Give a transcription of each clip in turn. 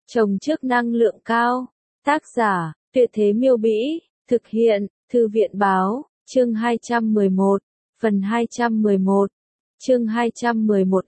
Trồng trước năng lượng cao. Tác giả, Tuyệt Thế Miêu Bĩ, thực hiện, Thư viện Báo, chương 211, phần 211, chương 211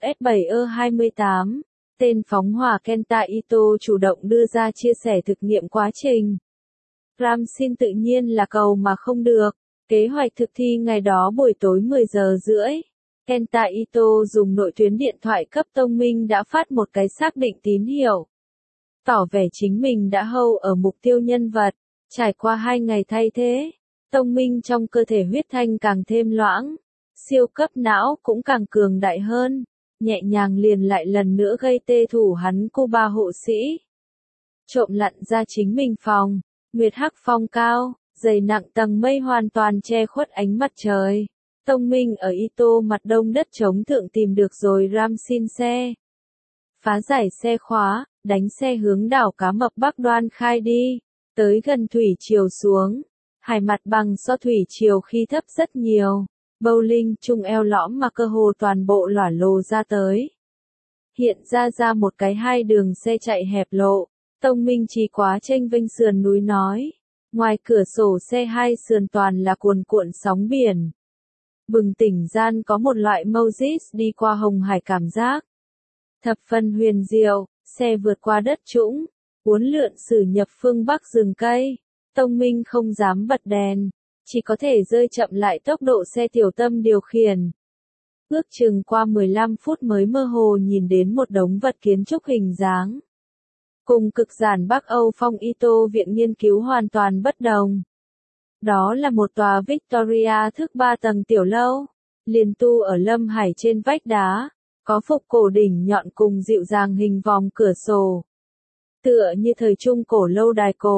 S7E28, tên phóng hỏa Kenta Ito chủ động đưa ra chia sẻ thực nghiệm quá trình. Ramsin tự nhiên là cầu mà không được, kế hoạch thực thi ngày đó buổi tối 10 giờ rưỡi. Kenta Ito dùng nội tuyến điện thoại cấp Tông Minh đã phát một cái xác định tín hiệu. Tỏ vẻ chính mình đã hâu ở mục tiêu nhân vật, trải qua 2 ngày thay thế. Tông Minh trong cơ thể huyết thanh càng thêm loãng, siêu cấp não cũng càng cường đại hơn, nhẹ nhàng liền lại lần nữa gây tê thủ hắn Cuba hộ sĩ. Trộm lặn ra chính mình phòng, nguyệt hắc phong cao, dày nặng tầng mây hoàn toàn che khuất ánh mặt trời. Tông Minh ở Ito mặt đông đất trống thượng tìm được rồi Ramsin xe. Phá giải xe khóa, đánh xe hướng đảo Cá Mập Bắc Đoan khai đi, tới gần thủy triều xuống. Hải mặt bằng so thủy triều khi thấp rất nhiều, bowling chung eo lõm mà cơ hồ toàn bộ lỏa lồ ra tới. Hiện ra một cái 2 đường xe chạy hẹp lộ, Tông Minh chỉ quá chênh vênh sườn núi nói. Ngoài cửa sổ xe 2 sườn toàn là cuồn cuộn sóng biển. Bừng tỉnh gian có một loại Moses đi qua Hồng Hải cảm giác. Thập phần huyền diệu, xe vượt qua đất trũng, uốn lượn xử nhập phương Bắc rừng cây. Tông Minh không dám bật đèn, chỉ có thể rơi chậm lại tốc độ xe tiểu tâm điều khiển. Ước chừng qua 15 phút mới mơ hồ nhìn đến một đống vật kiến trúc hình dáng. Cùng cực giản Bắc Âu phong Ito viện nghiên cứu hoàn toàn bất đồng. Đó là một tòa Victoria thức 3 tầng tiểu lâu, liền tu ở lâm hải trên vách đá, có phục cổ đỉnh nhọn cùng dịu dàng hình vòm cửa sổ. Tựa như thời trung cổ lâu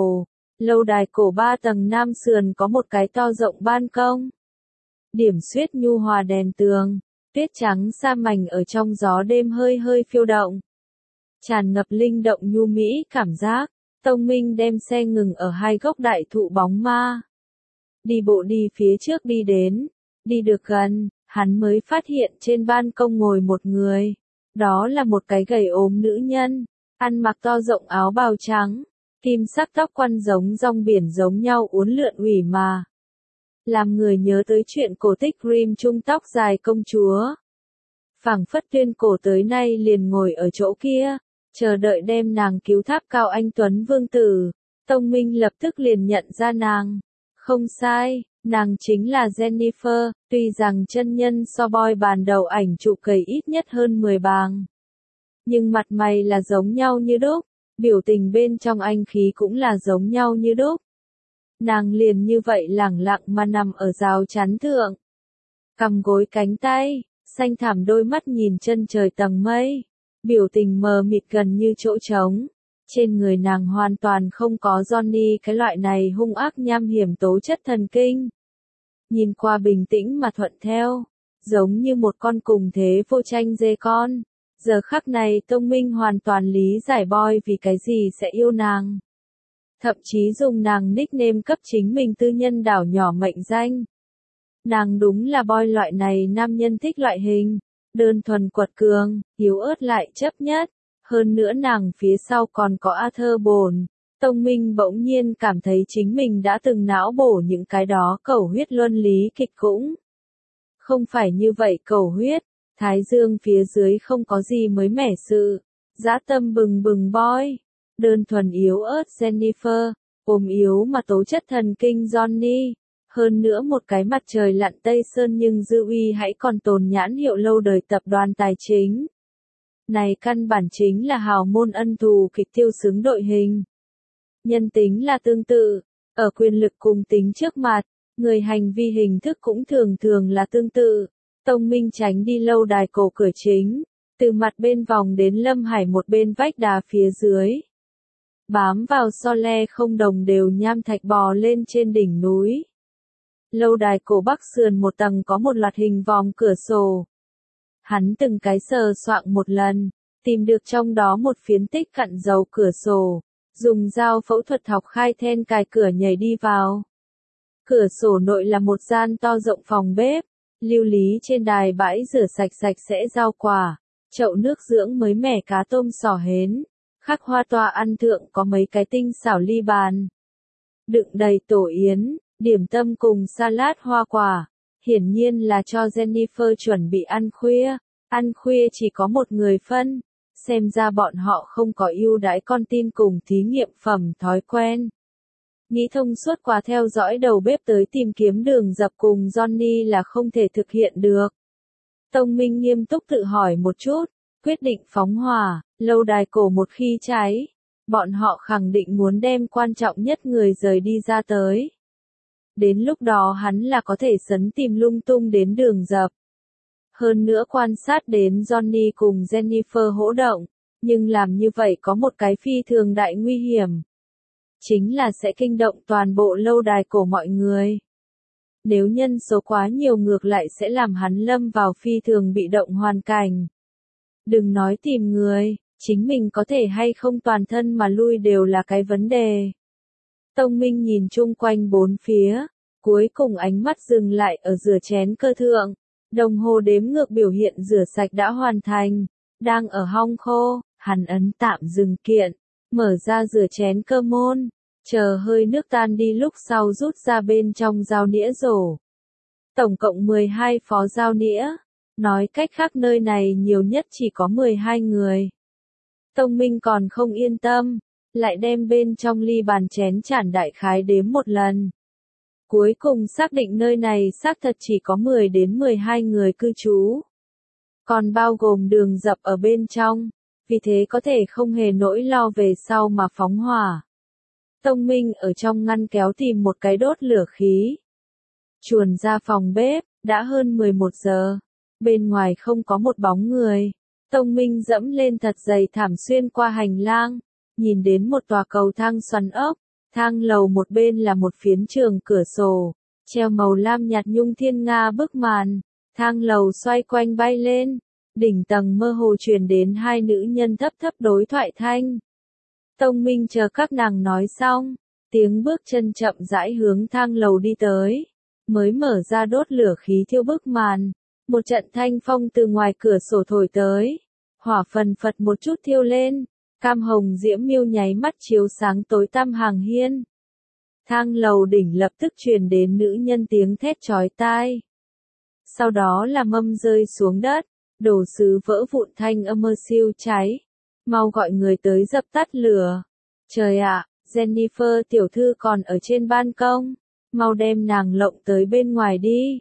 đài cổ 3 tầng nam sườn có một cái to rộng ban công. Điểm xuyết nhu hòa đèn tường, tuyết trắng sa mảnh ở trong gió đêm hơi hơi phiêu động. Tràn ngập linh động nhu mỹ cảm giác, Tông Minh đem xe ngừng ở 2 gốc đại thụ bóng ma. Đi bộ đi phía trước đi được gần, hắn mới phát hiện trên ban công ngồi một người. Đó là một cái gầy ốm nữ nhân, ăn mặc to rộng áo bào trắng, kim sắc tóc quăn giống rong biển giống nhau uốn lượn ủy mà. Làm người nhớ tới chuyện cổ tích Grimm chung tóc dài công chúa. Phảng phất tuyên cổ tới nay liền ngồi ở chỗ kia, chờ đợi đem nàng cứu tháp cao anh Tuấn Vương Tử. Tông Minh lập tức liền nhận ra nàng. Không sai, nàng chính là Jennifer, tuy rằng chân nhân so boy bàn đầu ảnh chụp gầy ít nhất hơn 10 bàng. Nhưng mặt mày là giống nhau như đúc, biểu tình bên trong anh khí cũng là giống nhau như đúc. Nàng liền như vậy lẳng lặng mà nằm ở rào chắn thượng. Cầm gối cánh tay, xanh thẳm đôi mắt nhìn chân trời tầng mây. Biểu tình mờ mịt gần như chỗ trống. Trên người nàng hoàn toàn không có Johnny cái loại này hung ác nham hiểm tố chất thần kinh. Nhìn qua bình tĩnh mà thuận theo, giống như một con cùng thế vô tranh dê con. Giờ khắc này Tông Minh hoàn toàn lý giải boy vì cái gì sẽ yêu nàng. Thậm chí dùng nàng nickname cấp chính mình tư nhân đảo nhỏ mệnh danh. Nàng đúng là boy loại này nam nhân thích loại hình, đơn thuần quật cường, yếu ớt lại chấp nhất. Hơn nữa nàng phía sau còn có Arthur Bồn. Tông Minh bỗng nhiên cảm thấy chính mình đã từng não bổ những cái đó cầu huyết luân lý kịch cũng. Không phải như vậy cầu huyết, thái dương phía dưới không có gì mới mẻ sự. Dã tâm bừng bừng boy. Đơn thuần yếu ớt Jennifer, ôm yếu mà tố chất thần kinh Johnny. Hơn nữa một cái mặt trời lặn Tây Sơn nhưng dư uy hãy còn tồn nhãn hiệu lâu đời tập đoàn tài chính. Này căn bản chính là hào môn ân thù kịch tiêu xứng đội hình. Nhân tính là tương tự, ở quyền lực cùng tính trước mặt, người hành vi hình thức cũng thường là tương tự. Tông Minh tránh đi lâu đài cổ cửa chính, từ mặt bên vòng đến lâm hải một bên vách đá phía dưới. Bám vào so le không đồng đều nham thạch bò lên trên đỉnh núi. Lâu đài cổ bắc sườn một tầng có một loạt hình vòm cửa sổ. Hắn từng cái sờ soạng một lần, tìm được trong đó một phiến tích cặn dầu cửa sổ, dùng dao phẫu thuật học khai then cài cửa nhảy đi vào. Cửa sổ nội là một gian to rộng phòng bếp, lưu lý trên đài bãi rửa sạch sẽ rau quả, chậu nước dưỡng mới mẻ cá tôm sò hến, Khắc hoa tòa ăn thượng có mấy cái tinh xảo ly bàn. Đựng đầy tổ yến, điểm tâm cùng salad hoa quả. Hiển nhiên là cho Jennifer chuẩn bị ăn khuya. Ăn khuya chỉ có một người phân. Xem ra bọn họ không có ưu đãi con tin cùng thí nghiệm phẩm thói quen. Nghĩ thông suốt qua theo dõi đầu bếp tới tìm kiếm đường dập cùng Johnny là không thể thực hiện được. Tông Minh nghiêm túc tự hỏi một chút, quyết định phóng hỏa, lâu đài cổ một khi cháy. Bọn họ khẳng định muốn đem quan trọng nhất người rời đi ra tới. Đến lúc đó hắn là có thể sấn tìm lung tung đến đường dập. Hơn nữa quan sát đến Johnny cùng Jennifer hỗ động, nhưng làm như vậy có một cái phi thường đại nguy hiểm. Chính là sẽ kinh động toàn bộ lâu đài cổ mọi người. Nếu nhân số quá nhiều ngược lại sẽ làm hắn lâm vào phi thường bị động hoàn cảnh. Đừng nói tìm người, chính mình có thể hay không toàn thân mà lui đều là cái vấn đề. Tông Minh nhìn chung quanh bốn phía, cuối cùng ánh mắt dừng lại ở rửa chén cơ thượng. Đồng hồ đếm ngược biểu hiện rửa sạch đã hoàn thành, đang ở hong khô, hắn ấn tạm dừng kiện, mở ra rửa chén cơ môn, chờ hơi nước tan đi lúc sau rút ra bên trong dao nĩa rổ. Tổng cộng 12 phó dao nĩa, nói cách khác nơi này nhiều nhất chỉ có 12 người. Tông Minh còn không yên tâm, lại đem bên trong ly bàn chén chản đại khái đếm một lần. Cuối cùng xác định nơi này xác thật chỉ có 10 đến 12 người cư trú. Còn bao gồm đường dập ở bên trong, vì thế có thể không hề nỗi lo về sau mà phóng hỏa. Tông Minh ở trong ngăn kéo tìm một cái đốt lửa khí. Chuồn ra phòng bếp, đã hơn 11 giờ. Bên ngoài không có một bóng người. Tông Minh dẫm lên thật dày thảm xuyên qua hành lang, nhìn đến một tòa cầu thang xoắn ốc. Thang lầu một bên là một phiến trường cửa sổ, treo màu lam nhạt nhung thiên nga bức màn, thang lầu xoay quanh bay lên, đỉnh tầng mơ hồ truyền đến hai nữ nhân thấp thấp đối thoại thanh. Tông Minh chờ các nàng nói xong, tiếng bước chân chậm rãi hướng thang lầu đi tới, mới mở ra đốt lửa khí thiêu bức màn, một trận thanh phong từ ngoài cửa sổ thổi tới, hỏa phần phật một chút thiêu lên. Cam hồng diễm miêu nháy mắt chiếu sáng tối tăm hàng hiên. Thang lầu đỉnh lập tức truyền đến nữ nhân tiếng thét chói tai. Sau đó là mâm rơi xuống đất, đồ sứ vỡ vụn thanh âm mơ siêu cháy. Mau gọi người tới dập tắt lửa. Trời ạ, Jennifer tiểu thư còn ở trên ban công. Mau đem nàng lộng tới bên ngoài đi.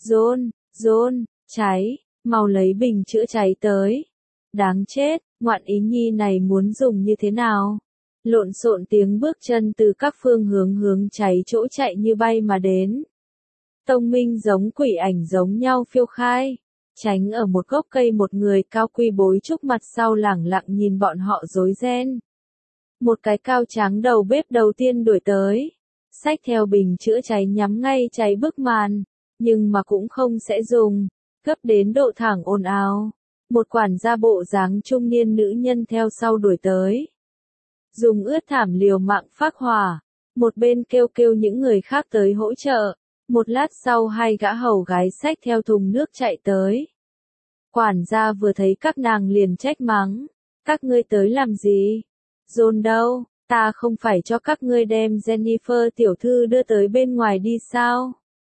John, cháy, mau lấy bình chữa cháy tới. Đáng chết. Ngoạn ý nhi này muốn dùng như thế nào? Lộn xộn tiếng bước chân từ các phương hướng cháy chỗ chạy như bay mà đến. Tông Minh giống quỷ ảnh giống nhau phiêu khai. Tránh ở một gốc cây một người cao quy bối trúc mặt sau lẳng lặng nhìn bọn họ rối ren. Một cái cao tráng đầu bếp đầu tiên đuổi tới. Xách theo bình chữa cháy nhắm ngay cháy bức màn. Nhưng mà cũng không sẽ dùng. Gấp đến độ thẳng ồn ào. Một quản gia bộ dáng trung niên nữ nhân theo sau đuổi tới. Dùng ướt thảm liều mạng phác hỏa. Một bên kêu những người khác tới hỗ trợ. Một lát sau hai gã hầu gái xách theo thùng nước chạy tới. Quản gia vừa thấy các nàng liền trách mắng. Các ngươi tới làm gì? John đâu? Ta không phải cho các ngươi đem Jennifer tiểu thư đưa tới bên ngoài đi sao?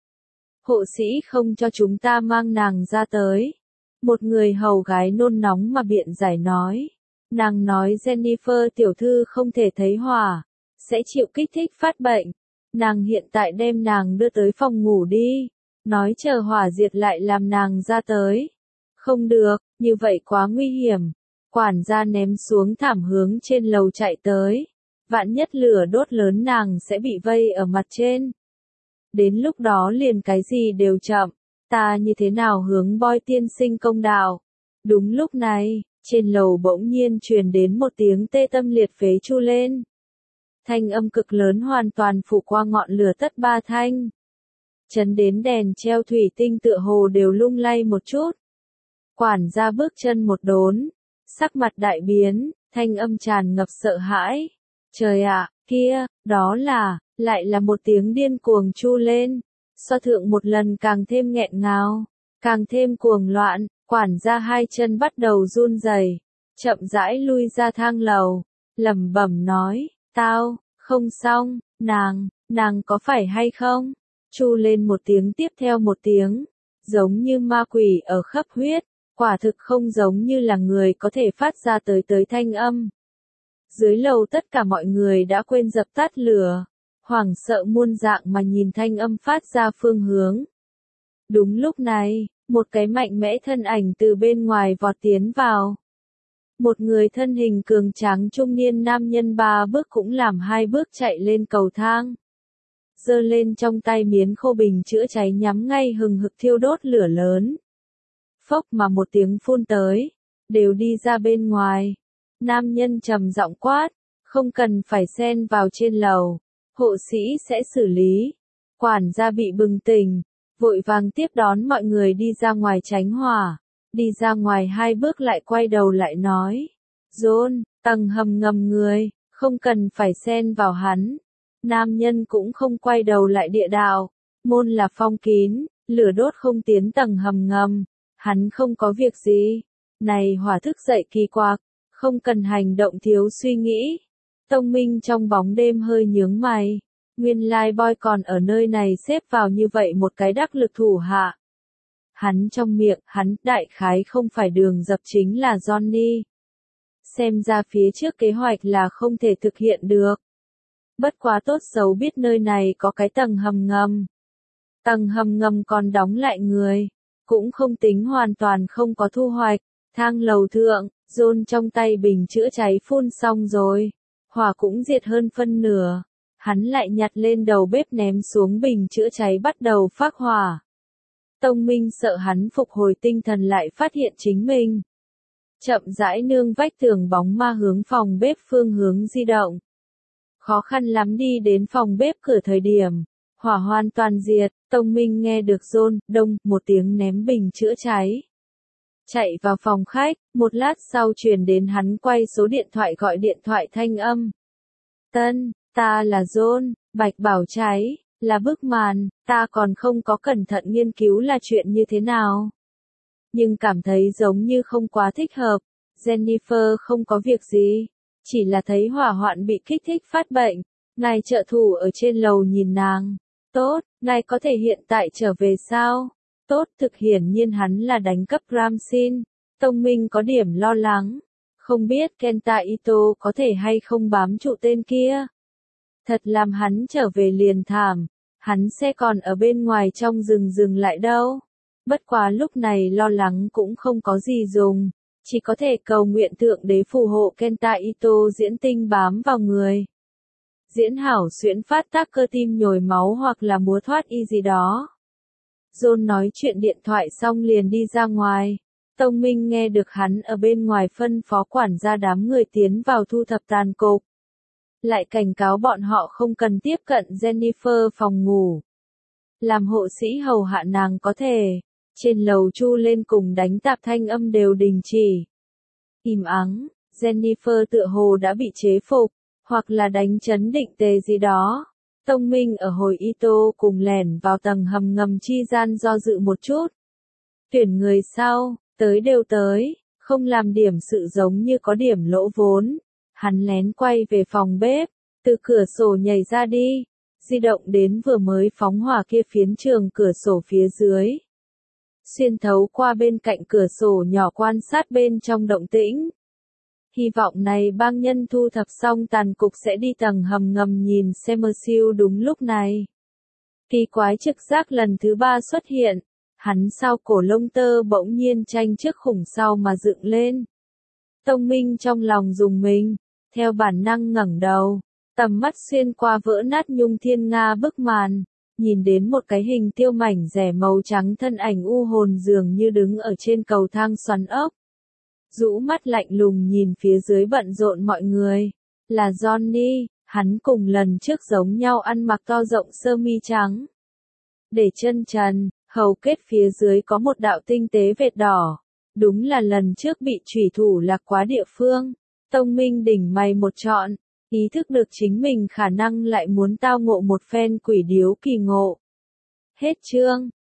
Hộ sĩ không cho chúng ta mang nàng ra tới. Một người hầu gái nôn nóng mà biện giải nói. Nàng nói Jennifer tiểu thư không thể thấy hỏa, sẽ chịu kích thích phát bệnh. Nàng hiện tại đem nàng đưa tới phòng ngủ đi. Nói chờ hỏa diệt lại làm nàng ra tới. Không được, như vậy quá nguy hiểm. Quản gia ném xuống thảm hướng trên lầu chạy tới. Vạn nhất lửa đốt lớn nàng sẽ bị vây ở mặt trên. Đến lúc đó liền cái gì đều chậm. Ta như thế nào hướng Boy tiên sinh công đạo? Đúng lúc này, trên lầu bỗng nhiên truyền đến một tiếng tê tâm liệt phế chu lên. Thanh âm cực lớn hoàn toàn phủ qua ngọn lửa tất ba thanh. Chấn đến đèn treo thủy tinh tựa hồ đều lung lay một chút. Quản gia bước chân một đốn, sắc mặt đại biến, thanh âm tràn ngập sợ hãi. Trời ạ, kia, đó là, lại là một tiếng điên cuồng chu lên. So thượng một lần càng thêm nghẹn ngào, càng thêm cuồng loạn, quản gia hai chân bắt đầu run rẩy, chậm rãi lui ra thang lầu, lẩm bẩm nói, tao, không xong, nàng có phải hay không? Chu lên một tiếng tiếp theo một tiếng, giống như ma quỷ ở khắp huyết, quả thực không giống như là người có thể phát ra tới thanh âm. Dưới lầu tất cả mọi người đã quên dập tắt lửa, hoảng sợ muôn dạng mà nhìn thanh âm phát ra phương hướng. Đúng lúc này, một cái mạnh mẽ thân ảnh từ bên ngoài vọt tiến vào. Một người thân hình cường tráng trung niên nam nhân 3 bước cũng làm 2 bước chạy lên cầu thang. Giơ lên trong tay miến khô bình chữa cháy nhắm ngay hừng hực thiêu đốt lửa lớn. Phốc mà một tiếng phun tới, đều đi ra bên ngoài. Nam nhân trầm giọng quát, không cần phải xen vào trên lầu, hộ sĩ sẽ xử lý. Quản gia bị bừng tỉnh, vội vàng tiếp đón mọi người đi ra ngoài tránh hỏa. Đi ra ngoài 2 bước lại quay đầu lại nói, John, tầng hầm ngầm người, không cần phải xen vào hắn. Nam nhân cũng không quay đầu lại địa đạo, môn là phong kín, lửa đốt không tiến tầng hầm ngầm, hắn không có việc gì. Này hỏa thức dậy kỳ quặc, không cần hành động thiếu suy nghĩ. Tông Minh trong bóng đêm hơi nhướng mày, nguyên lai boy còn ở nơi này xếp vào như vậy một cái đắc lực thủ hạ. Hắn trong miệng, hắn, đại khái không phải đường dập chính là Johnny. Xem ra phía trước kế hoạch là không thể thực hiện được. Bất quá tốt xấu biết nơi này có cái tầng hầm ngầm. Tầng hầm ngầm còn đóng lại người, cũng không tính hoàn toàn không có thu hoạch. Thang lầu thượng, John trong tay bình chữa cháy phun xong rồi. Hỏa cũng diệt hơn phân nửa. Hắn lại nhặt lên đầu bếp ném xuống bình chữa cháy bắt đầu phát hỏa. Tông Minh sợ hắn phục hồi tinh thần lại phát hiện chính mình. Chậm rãi nương vách tường bóng ma hướng phòng bếp phương hướng di động. Khó khăn lắm đi đến phòng bếp cửa thời điểm. Hỏa hoàn toàn diệt, Tông Minh nghe được John, đông, một tiếng ném bình chữa cháy. Chạy vào phòng khách, một lát sau truyền đến hắn quay số điện thoại gọi điện thoại thanh âm. Tân, ta là John, Bạch Bảo cháy, là bức màn, ta còn không có cẩn thận nghiên cứu là chuyện như thế nào. Nhưng cảm thấy giống như không quá thích hợp. Jennifer không có việc gì, chỉ là thấy hỏa hoạn bị kích thích phát bệnh. Ngài trợ thủ ở trên lầu nhìn nàng. Tốt, ngài có thể hiện tại trở về sao? Tốt, thực hiển nhiên hắn là đánh cấp Ramsin. Tông Minh có điểm lo lắng. Không biết Kenta Ito có thể hay không bám trụ tên kia. Thật làm hắn trở về liền thảm. Hắn sẽ còn ở bên ngoài trong rừng dừng lại đâu. Bất quá lúc này lo lắng cũng không có gì dùng. Chỉ có thể cầu nguyện thượng đế phù hộ Kenta Ito diễn tinh bám vào người. Diễn hảo xuyễn phát tác cơ tim nhồi máu hoặc là múa thoát y gì đó. John nói chuyện điện thoại xong liền đi ra ngoài. Tông Minh nghe được hắn ở bên ngoài phân phó quản gia đám người tiến vào thu thập tàn cục. Lại cảnh cáo bọn họ không cần tiếp cận Jennifer phòng ngủ. Làm hộ sĩ hầu hạ nàng có thể. Trên lầu chu lên cùng đánh tạp thanh âm đều đình chỉ. Im ắng, Jennifer tựa hồ đã bị chế phục, hoặc là đánh chấn định tề gì đó. Tông Minh ở hồi Ito cùng lẻn vào tầng hầm ngầm chi gian do dự một chút. Tuyển người sau, tới đều tới, không làm điểm sự giống như có điểm lỗ vốn. Hắn lén quay về phòng bếp, từ cửa sổ nhảy ra đi, di động đến vừa mới phóng hỏa kia phiến trường cửa sổ phía dưới. Xuyên thấu qua bên cạnh cửa sổ nhỏ quan sát bên trong động tĩnh. Hy vọng này bang nhân thu thập xong tàn cục sẽ đi tầng hầm ngầm nhìn Semersill đúng lúc này. Kỳ quái trực giác lần thứ 3 xuất hiện, hắn sau cổ lông tơ bỗng nhiên tranh trước khủng sau mà dựng lên. Tông Minh trong lòng dùng mình, theo bản năng ngẩng đầu, tầm mắt xuyên qua vỡ nát nhung thiên nga bức màn, nhìn đến một cái hình tiêu mảnh rẻ màu trắng thân ảnh u hồn dường như đứng ở trên cầu thang xoắn ốc. Rũ mắt lạnh lùng nhìn phía dưới bận rộn mọi người. Là Johnny, hắn cùng lần trước giống nhau ăn mặc to rộng sơ mi trắng. Để chân trần, hầu kết phía dưới có một đạo tinh tế vệt đỏ. Đúng là lần trước bị chủy thủ lạc quá địa phương. Tông Minh đỉnh mày một trọn, ý thức được chính mình khả năng lại muốn tao ngộ một phen quỷ điếu kỳ ngộ. Hết chương.